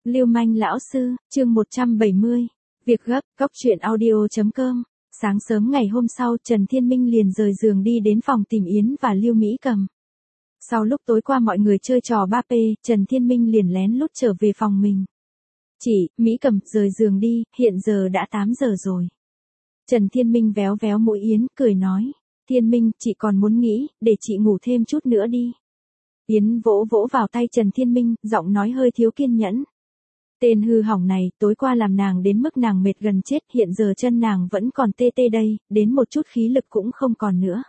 Lưu manh lão sư, chương 170. Việc gấp, cóc truyện audio.com. Sáng sớm ngày hôm sau, Trần Thiên Minh liền rời giường đi đến phòng tìm Yến và Lưu Mỹ Cầm. Sau lúc tối qua mọi người chơi trò 3P, Trần Thiên Minh liền lén lút trở về phòng mình. Chị, Mỹ Cầm, rời giường đi, hiện giờ đã 8 giờ rồi. Trần Thiên Minh véo véo mũi Yến, cười nói. Thiên Minh, chị còn muốn nghĩ, để chị ngủ thêm chút nữa đi. Yến vỗ vỗ vào tay Trần Thiên Minh, giọng nói hơi thiếu kiên nhẫn. Tên hư hỏng này, tối qua làm nàng đến mức nàng mệt gần chết, hiện giờ chân nàng vẫn còn tê tê đây, đến một chút khí lực cũng không còn nữa.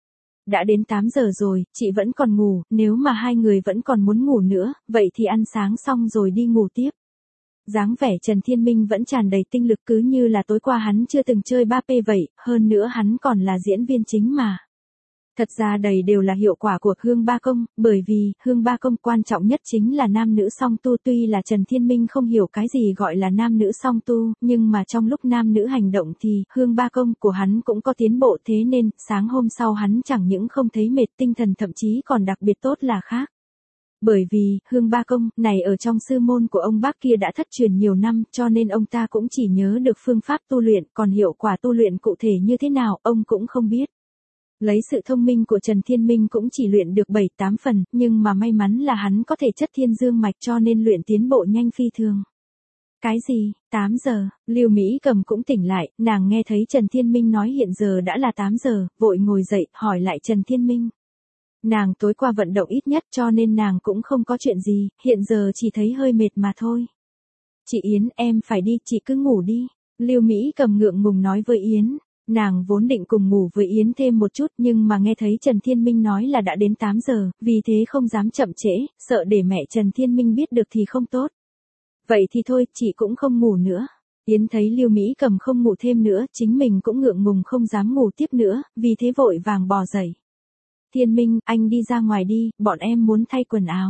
Đã đến 8 giờ rồi, chị vẫn còn ngủ, nếu mà hai người vẫn còn muốn ngủ nữa, vậy thì ăn sáng xong rồi đi ngủ tiếp. Dáng vẻ Trần Thiên Minh vẫn tràn đầy tinh lực cứ như là tối qua hắn chưa từng chơi 3P vậy, hơn nữa hắn còn là diễn viên chính mà. Thật ra đầy đều là hiệu quả của Hương Ba Công, bởi vì Hương Ba Công quan trọng nhất chính là nam nữ song tu. Tuy là Trần Thiên Minh không hiểu cái gì gọi là nam nữ song tu, nhưng mà trong lúc nam nữ hành động thì Hương Ba Công của hắn cũng có tiến bộ, thế nên sáng hôm sau hắn chẳng những không thấy mệt, tinh thần thậm chí còn đặc biệt tốt là khác. Bởi vì Hương Ba Công này ở trong sư môn của ông bác kia đã thất truyền nhiều năm, cho nên ông ta cũng chỉ nhớ được phương pháp tu luyện, còn hiệu quả tu luyện cụ thể như thế nào ông cũng không biết. Lấy sự thông minh của Trần Thiên Minh cũng chỉ luyện được 7-8 phần, nhưng mà may mắn là hắn có thể chất thiên dương mạch cho nên luyện tiến bộ nhanh phi thường. Cái gì, 8 giờ, Lưu Mỹ Cầm cũng tỉnh lại, nàng nghe thấy Trần Thiên Minh nói hiện giờ đã là 8 giờ, vội ngồi dậy, hỏi lại Trần Thiên Minh. Nàng tối qua vận động ít nhất cho nên nàng cũng không có chuyện gì, hiện giờ chỉ thấy hơi mệt mà thôi. Chị Yến, em phải đi, chị cứ ngủ đi. Lưu Mỹ Cầm ngượng ngùng nói với Yến. Nàng vốn định cùng ngủ với Yến thêm một chút nhưng mà nghe thấy Trần Thiên Minh nói là đã đến 8 giờ, vì thế không dám chậm trễ, sợ để mẹ Trần Thiên Minh biết được thì không tốt. Vậy thì thôi, chị cũng không ngủ nữa. Yến thấy Lưu Mỹ Cầm không ngủ thêm nữa, chính mình cũng ngượng ngùng không dám ngủ tiếp nữa, vì thế vội vàng bò dậy. Thiên Minh, anh đi ra ngoài đi, bọn em muốn thay quần áo.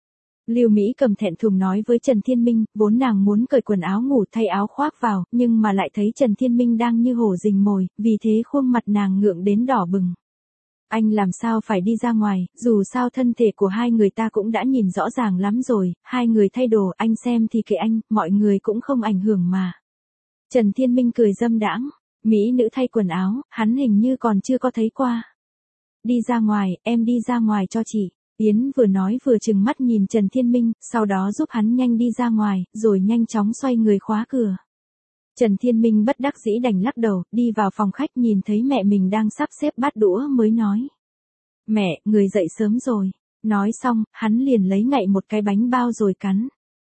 Lưu Mỹ Cầm thẹn thùng nói với Trần Thiên Minh, vốn nàng muốn cởi quần áo ngủ thay áo khoác vào, nhưng mà lại thấy Trần Thiên Minh đang như hổ rình mồi, vì thế khuôn mặt nàng ngượng đến đỏ bừng. Anh làm sao phải đi ra ngoài, dù sao thân thể của hai người ta cũng đã nhìn rõ ràng lắm rồi, hai người thay đồ, anh xem thì kệ anh, mọi người cũng không ảnh hưởng mà. Trần Thiên Minh cười dâm đãng, mỹ nữ thay quần áo, hắn hình như còn chưa có thấy qua. Đi ra ngoài, em đi ra ngoài cho chị. Yến vừa nói vừa trừng mắt nhìn Trần Thiên Minh, sau đó giúp hắn nhanh đi ra ngoài, rồi nhanh chóng xoay người khóa cửa. Trần Thiên Minh bất đắc dĩ đành lắc đầu, đi vào phòng khách nhìn thấy mẹ mình đang sắp xếp bát đũa mới nói. Mẹ, người dậy sớm rồi. Nói xong, hắn liền lấy ngậy một cái bánh bao rồi cắn.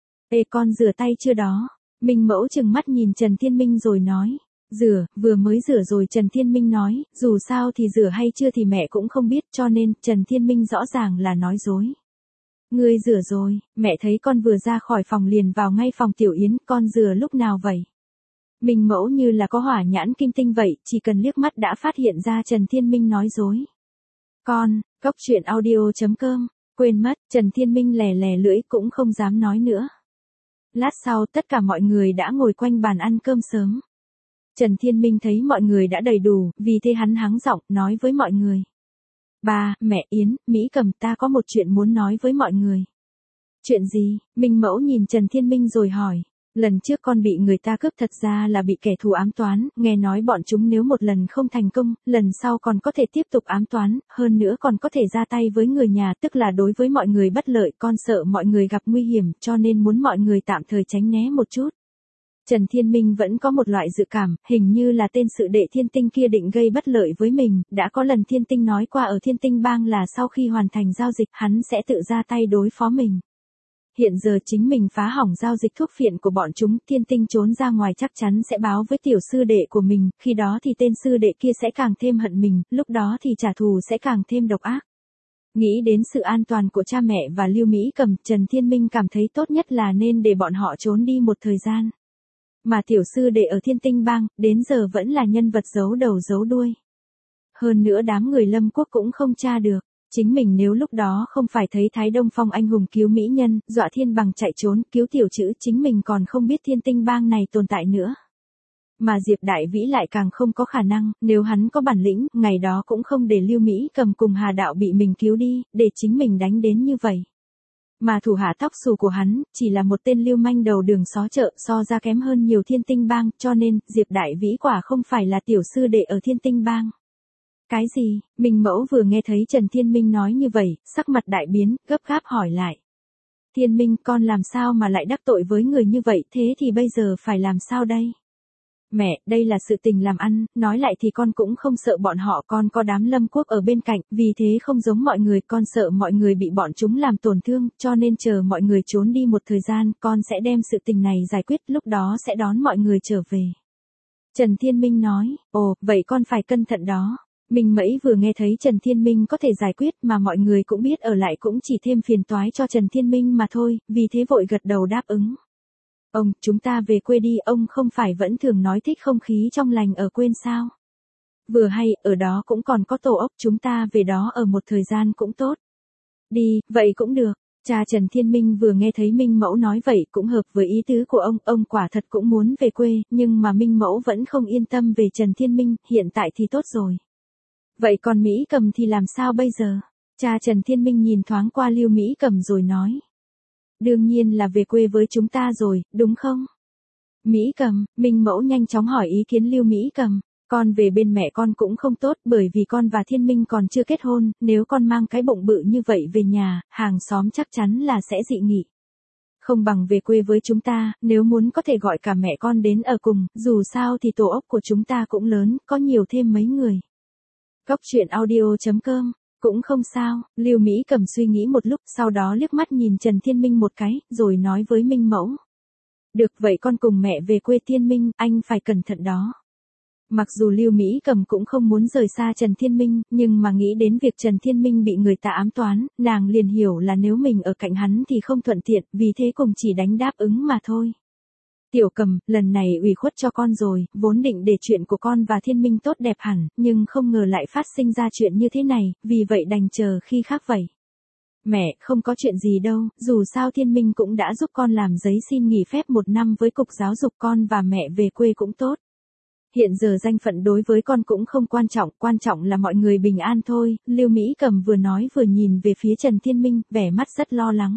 Ê con rửa tay chưa đó? Minh Mẫu trừng mắt nhìn Trần Thiên Minh rồi nói. Rửa, vừa mới rửa rồi. Trần Thiên Minh nói, dù sao thì rửa hay chưa thì mẹ cũng không biết, cho nên Trần Thiên Minh rõ ràng là nói dối. Ngươi rửa rồi, mẹ thấy con vừa ra khỏi phòng liền vào ngay phòng Tiểu Yến, con rửa lúc nào vậy? Minh Mẫu như là có hỏa nhãn kim tinh vậy, chỉ cần liếc mắt đã phát hiện ra Trần Thiên Minh nói dối. Con, cóc truyện audio.com, quên mất, Trần Thiên Minh lè lè lưỡi cũng không dám nói nữa. Lát sau tất cả mọi người đã ngồi quanh bàn ăn cơm sớm. Trần Thiên Minh thấy mọi người đã đầy đủ, vì thế hắn hắng giọng, nói với mọi người. Ba, mẹ Yến, Mỹ Cầm, ta có một chuyện muốn nói với mọi người. Chuyện gì? Minh Mẫu nhìn Trần Thiên Minh rồi hỏi. Lần trước con bị người ta cướp thật ra là bị kẻ thù ám toán, nghe nói bọn chúng nếu một lần không thành công, lần sau còn có thể tiếp tục ám toán, hơn nữa còn có thể ra tay với người nhà, tức là đối với mọi người bất lợi, con sợ mọi người gặp nguy hiểm, cho nên muốn mọi người tạm thời tránh né một chút. Trần Thiên Minh vẫn có một loại dự cảm, hình như là tên sự đệ Thiên Tinh kia định gây bất lợi với mình, đã có lần Thiên Tinh nói qua ở Thiên Tinh Bang là sau khi hoàn thành giao dịch hắn sẽ tự ra tay đối phó mình. Hiện giờ chính mình phá hỏng giao dịch thuốc phiện của bọn chúng, Thiên Tinh trốn ra ngoài chắc chắn sẽ báo với tiểu sư đệ của mình, khi đó thì tên sư đệ kia sẽ càng thêm hận mình, lúc đó thì trả thù sẽ càng thêm độc ác. Nghĩ đến sự an toàn của cha mẹ và Lưu Mỹ Cầm, Trần Thiên Minh cảm thấy tốt nhất là nên để bọn họ trốn đi một thời gian. Mà tiểu sư đệ ở Thiên Tinh Bang, đến giờ vẫn là nhân vật giấu đầu giấu đuôi. Hơn nữa đám người Lâm Quốc cũng không tra được. Chính mình nếu lúc đó không phải thấy Thái Đông Phong anh hùng cứu mỹ nhân, dọa Thiên Bằng chạy trốn, cứu tiểu chữ, chính mình còn không biết Thiên Tinh Bang này tồn tại nữa. Mà Diệp Đại Vĩ lại càng không có khả năng, nếu hắn có bản lĩnh, ngày đó cũng không để Lưu Mỹ Cầm cùng Hà Đạo bị mình cứu đi, để chính mình đánh đến như vậy. Mà thủ hạ tóc xù của hắn, chỉ là một tên lưu manh đầu đường xó chợ, so ra kém hơn nhiều Thiên Tinh Bang, cho nên, Diệp Đại Vĩ quả không phải là tiểu sư đệ ở Thiên Tinh Bang. Cái gì? Minh Mẫu vừa nghe thấy Trần Thiên Minh nói như vậy, sắc mặt đại biến, gấp gáp hỏi lại. Thiên Minh, con làm sao mà lại đắc tội với người như vậy, thế thì bây giờ phải làm sao đây? Mẹ, đây là sự tình làm ăn, nói lại thì con cũng không sợ bọn họ, con có đám Lâm Quốc ở bên cạnh, vì thế không giống mọi người, con sợ mọi người bị bọn chúng làm tổn thương, cho nên chờ mọi người trốn đi một thời gian, con sẽ đem sự tình này giải quyết, lúc đó sẽ đón mọi người trở về. Trần Thiên Minh nói, ồ, vậy con phải cẩn thận đó. Minh Mẫy vừa nghe thấy Trần Thiên Minh có thể giải quyết mà mọi người cũng biết ở lại cũng chỉ thêm phiền toái cho Trần Thiên Minh mà thôi, vì thế vội gật đầu đáp ứng. Ông, chúng ta về quê đi, ông không phải vẫn thường nói thích không khí trong lành ở quê sao? Vừa hay, ở đó cũng còn có tổ ốc, chúng ta về đó ở một thời gian cũng tốt. Đi, vậy cũng được. Cha Trần Thiên Minh vừa nghe thấy Minh Mẫu nói vậy cũng hợp với ý tứ của ông quả thật cũng muốn về quê, nhưng mà Minh Mẫu vẫn không yên tâm về Trần Thiên Minh, hiện tại thì tốt rồi. Vậy còn Mỹ Cầm thì làm sao bây giờ? Cha Trần Thiên Minh nhìn thoáng qua Lưu Mỹ Cầm rồi nói. Đương nhiên là về quê với chúng ta rồi, đúng không? Mỹ Cầm, Minh Mẫu nhanh chóng hỏi ý kiến Lưu Mỹ Cầm. Con về bên mẹ con cũng không tốt bởi vì con và Thiên Minh còn chưa kết hôn, nếu con mang cái bụng bự như vậy về nhà, hàng xóm chắc chắn là sẽ dị nghị. Không bằng về quê với chúng ta, nếu muốn có thể gọi cả mẹ con đến ở cùng, dù sao thì tổ ốc của chúng ta cũng lớn, có nhiều thêm mấy người. Góc truyện audio.com, cũng không sao, Lưu Mỹ Cầm suy nghĩ một lúc, sau đó liếc mắt nhìn Trần Thiên Minh một cái, rồi nói với Minh Mẫu. Được vậy con cùng mẹ về quê Thiên Minh, anh phải cẩn thận đó. Mặc dù Lưu Mỹ Cầm cũng không muốn rời xa Trần Thiên Minh, nhưng mà nghĩ đến việc Trần Thiên Minh bị người ta ám toán, nàng liền hiểu là nếu mình ở cạnh hắn thì không thuận tiện, vì thế cùng chỉ đánh đáp ứng mà thôi. Tiểu Cầm, lần này ủy khuất cho con rồi, vốn định để chuyện của con và Thiên Minh tốt đẹp hẳn, nhưng không ngờ lại phát sinh ra chuyện như thế này, vì vậy đành chờ khi khác vậy. Mẹ, không có chuyện gì đâu, dù sao Thiên Minh cũng đã giúp con làm giấy xin nghỉ phép 1 năm với cục giáo dục, con và mẹ về quê cũng tốt. Hiện giờ danh phận đối với con cũng không quan trọng là mọi người bình an thôi, Lưu Mỹ Cầm vừa nói vừa nhìn về phía Trần Thiên Minh, vẻ mắt rất lo lắng.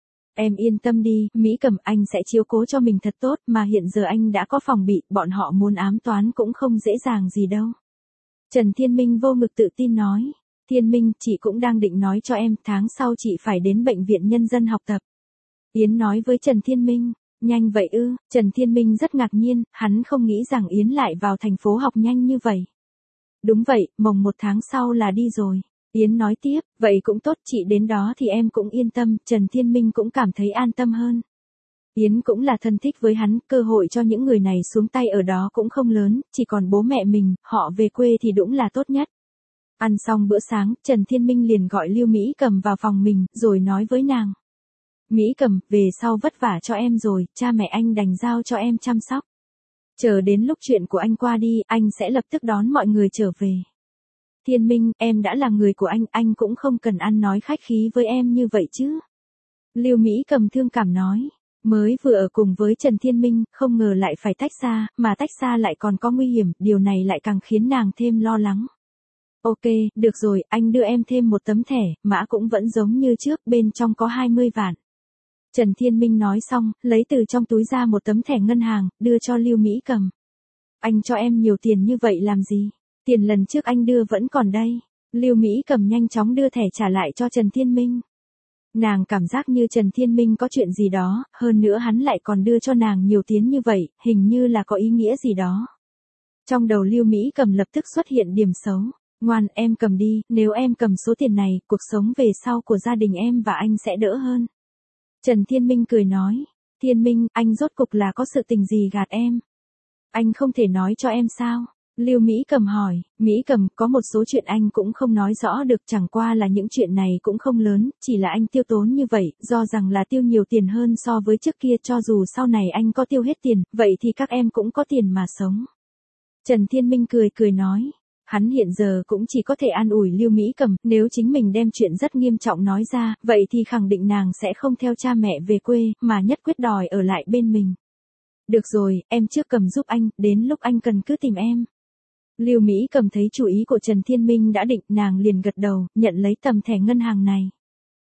Em yên tâm đi, Mỹ Cầm, anh sẽ chiếu cố cho mình thật tốt, mà hiện giờ anh đã có phòng bị, bọn họ muốn ám toán cũng không dễ dàng gì đâu. Trần Thiên Minh vô ngực tự tin nói. Thiên Minh, chị cũng đang định nói cho em, tháng sau chị phải đến bệnh viện nhân dân học tập. Yến nói với Trần Thiên Minh. Nhanh vậy ư? Trần Thiên Minh rất ngạc nhiên, hắn không nghĩ rằng Yến lại vào thành phố học nhanh như vậy. Đúng vậy, mồng 1 tháng sau là đi rồi. Yến nói tiếp, vậy cũng tốt, chị đến đó thì em cũng yên tâm, Trần Thiên Minh cũng cảm thấy an tâm hơn. Yến cũng là thân thích với hắn, cơ hội cho những người này xuống tay ở đó cũng không lớn, chỉ còn bố mẹ mình, họ về quê thì đúng là tốt nhất. Ăn xong bữa sáng, Trần Thiên Minh liền gọi Lưu Mỹ Cầm vào phòng mình, rồi nói với nàng. Mỹ Cầm, về sau vất vả cho em rồi, cha mẹ anh đành giao cho em chăm sóc. Chờ đến lúc chuyện của anh qua đi, anh sẽ lập tức đón mọi người trở về. Thiên Minh, em đã là người của anh cũng không cần ăn nói khách khí với em như vậy chứ. Lưu Mỹ Cầm thương cảm nói, mới vừa ở cùng với Trần Thiên Minh, không ngờ lại phải tách ra, mà tách ra lại còn có nguy hiểm, điều này lại càng khiến nàng thêm lo lắng. Ok, được rồi, anh đưa em thêm một tấm thẻ, mã cũng vẫn giống như trước, bên trong có 20 vạn. Trần Thiên Minh nói xong, lấy từ trong túi ra một tấm thẻ ngân hàng, đưa cho Lưu Mỹ Cầm. Anh cho em nhiều tiền như vậy làm gì? Tiền lần trước anh đưa vẫn còn đây. Lưu Mỹ Cầm nhanh chóng đưa thẻ trả lại cho Trần Thiên Minh. Nàng cảm giác như Trần Thiên Minh có chuyện gì đó, hơn nữa hắn lại còn đưa cho nàng nhiều tiền như vậy, hình như là có ý nghĩa gì đó. Trong đầu Lưu Mỹ Cầm lập tức xuất hiện điểm xấu. Ngoan, em cầm đi, nếu em cầm số tiền này, cuộc sống về sau của gia đình em và anh sẽ đỡ hơn. Trần Thiên Minh cười nói, Thiên Minh, anh rốt cục là có sự tình gì gạt em? Anh không thể nói cho em sao? Lưu Mỹ Cầm hỏi, Mỹ Cầm, có một số chuyện anh cũng không nói rõ được, chẳng qua là những chuyện này cũng không lớn, chỉ là anh tiêu tốn như vậy, do rằng là tiêu nhiều tiền hơn so với trước kia, cho dù sau này anh có tiêu hết tiền, vậy thì các em cũng có tiền mà sống. Trần Thiên Minh cười nói. Hắn hiện giờ cũng chỉ có thể an ủi Lưu Mỹ Cầm, nếu chính mình đem chuyện rất nghiêm trọng nói ra, vậy thì khẳng định nàng sẽ không theo cha mẹ về quê, mà nhất quyết đòi ở lại bên mình. Được rồi, em trước cầm giúp anh, đến lúc anh cần cứ tìm em. Lưu Mỹ Cầm thấy chủ ý của Trần Thiên Minh đã định, nàng liền gật đầu, nhận lấy tấm thẻ ngân hàng này.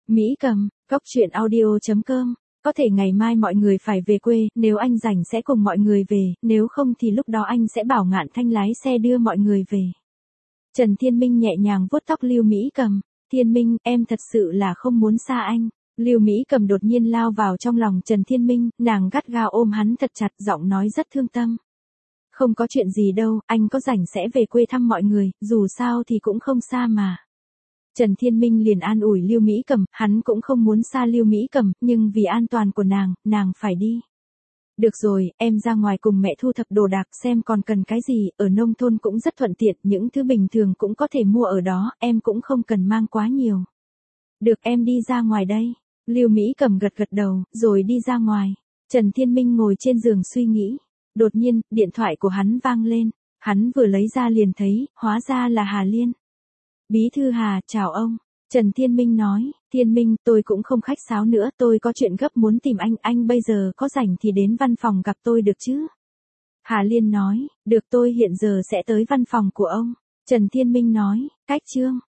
Mỹ Cầm, Cốc truyện audio.com. Có thể ngày mai mọi người phải về quê, nếu anh rảnh sẽ cùng mọi người về, nếu không thì lúc đó anh sẽ bảo Ngạn Thanh lái xe đưa mọi người về. Trần Thiên Minh nhẹ nhàng vuốt tóc Lưu Mỹ Cầm. Thiên Minh, em thật sự là không muốn xa anh. Lưu Mỹ Cầm đột nhiên lao vào trong lòng Trần Thiên Minh, nàng gắt gao ôm hắn thật chặt, giọng nói rất thương tâm. Không có chuyện gì đâu, anh có rảnh sẽ về quê thăm mọi người, dù sao thì cũng không xa mà. Trần Thiên Minh liền an ủi Lưu Mỹ Cầm, hắn cũng không muốn xa Lưu Mỹ Cầm, nhưng vì an toàn của nàng phải đi. Được rồi, em ra ngoài cùng mẹ thu thập đồ đạc xem còn cần cái gì, ở nông thôn cũng rất thuận tiện, những thứ bình thường cũng có thể mua ở đó, em cũng không cần mang quá nhiều. Được, em đi ra ngoài đây. Lưu Mỹ Cầm gật gật đầu, rồi đi ra ngoài. Trần Thiên Minh ngồi trên giường suy nghĩ. Đột nhiên, điện thoại của hắn vang lên. Hắn vừa lấy ra liền thấy, hóa ra là Hà Liên. Bí thư Hà, chào ông. Trần Thiên Minh nói, Thiên Minh, tôi cũng không khách sáo nữa, tôi có chuyện gấp muốn tìm anh bây giờ có rảnh thì đến văn phòng gặp tôi được chứ? Hà Liên nói, được, tôi hiện giờ sẽ tới văn phòng của ông. Trần Thiên Minh nói, cách Trương.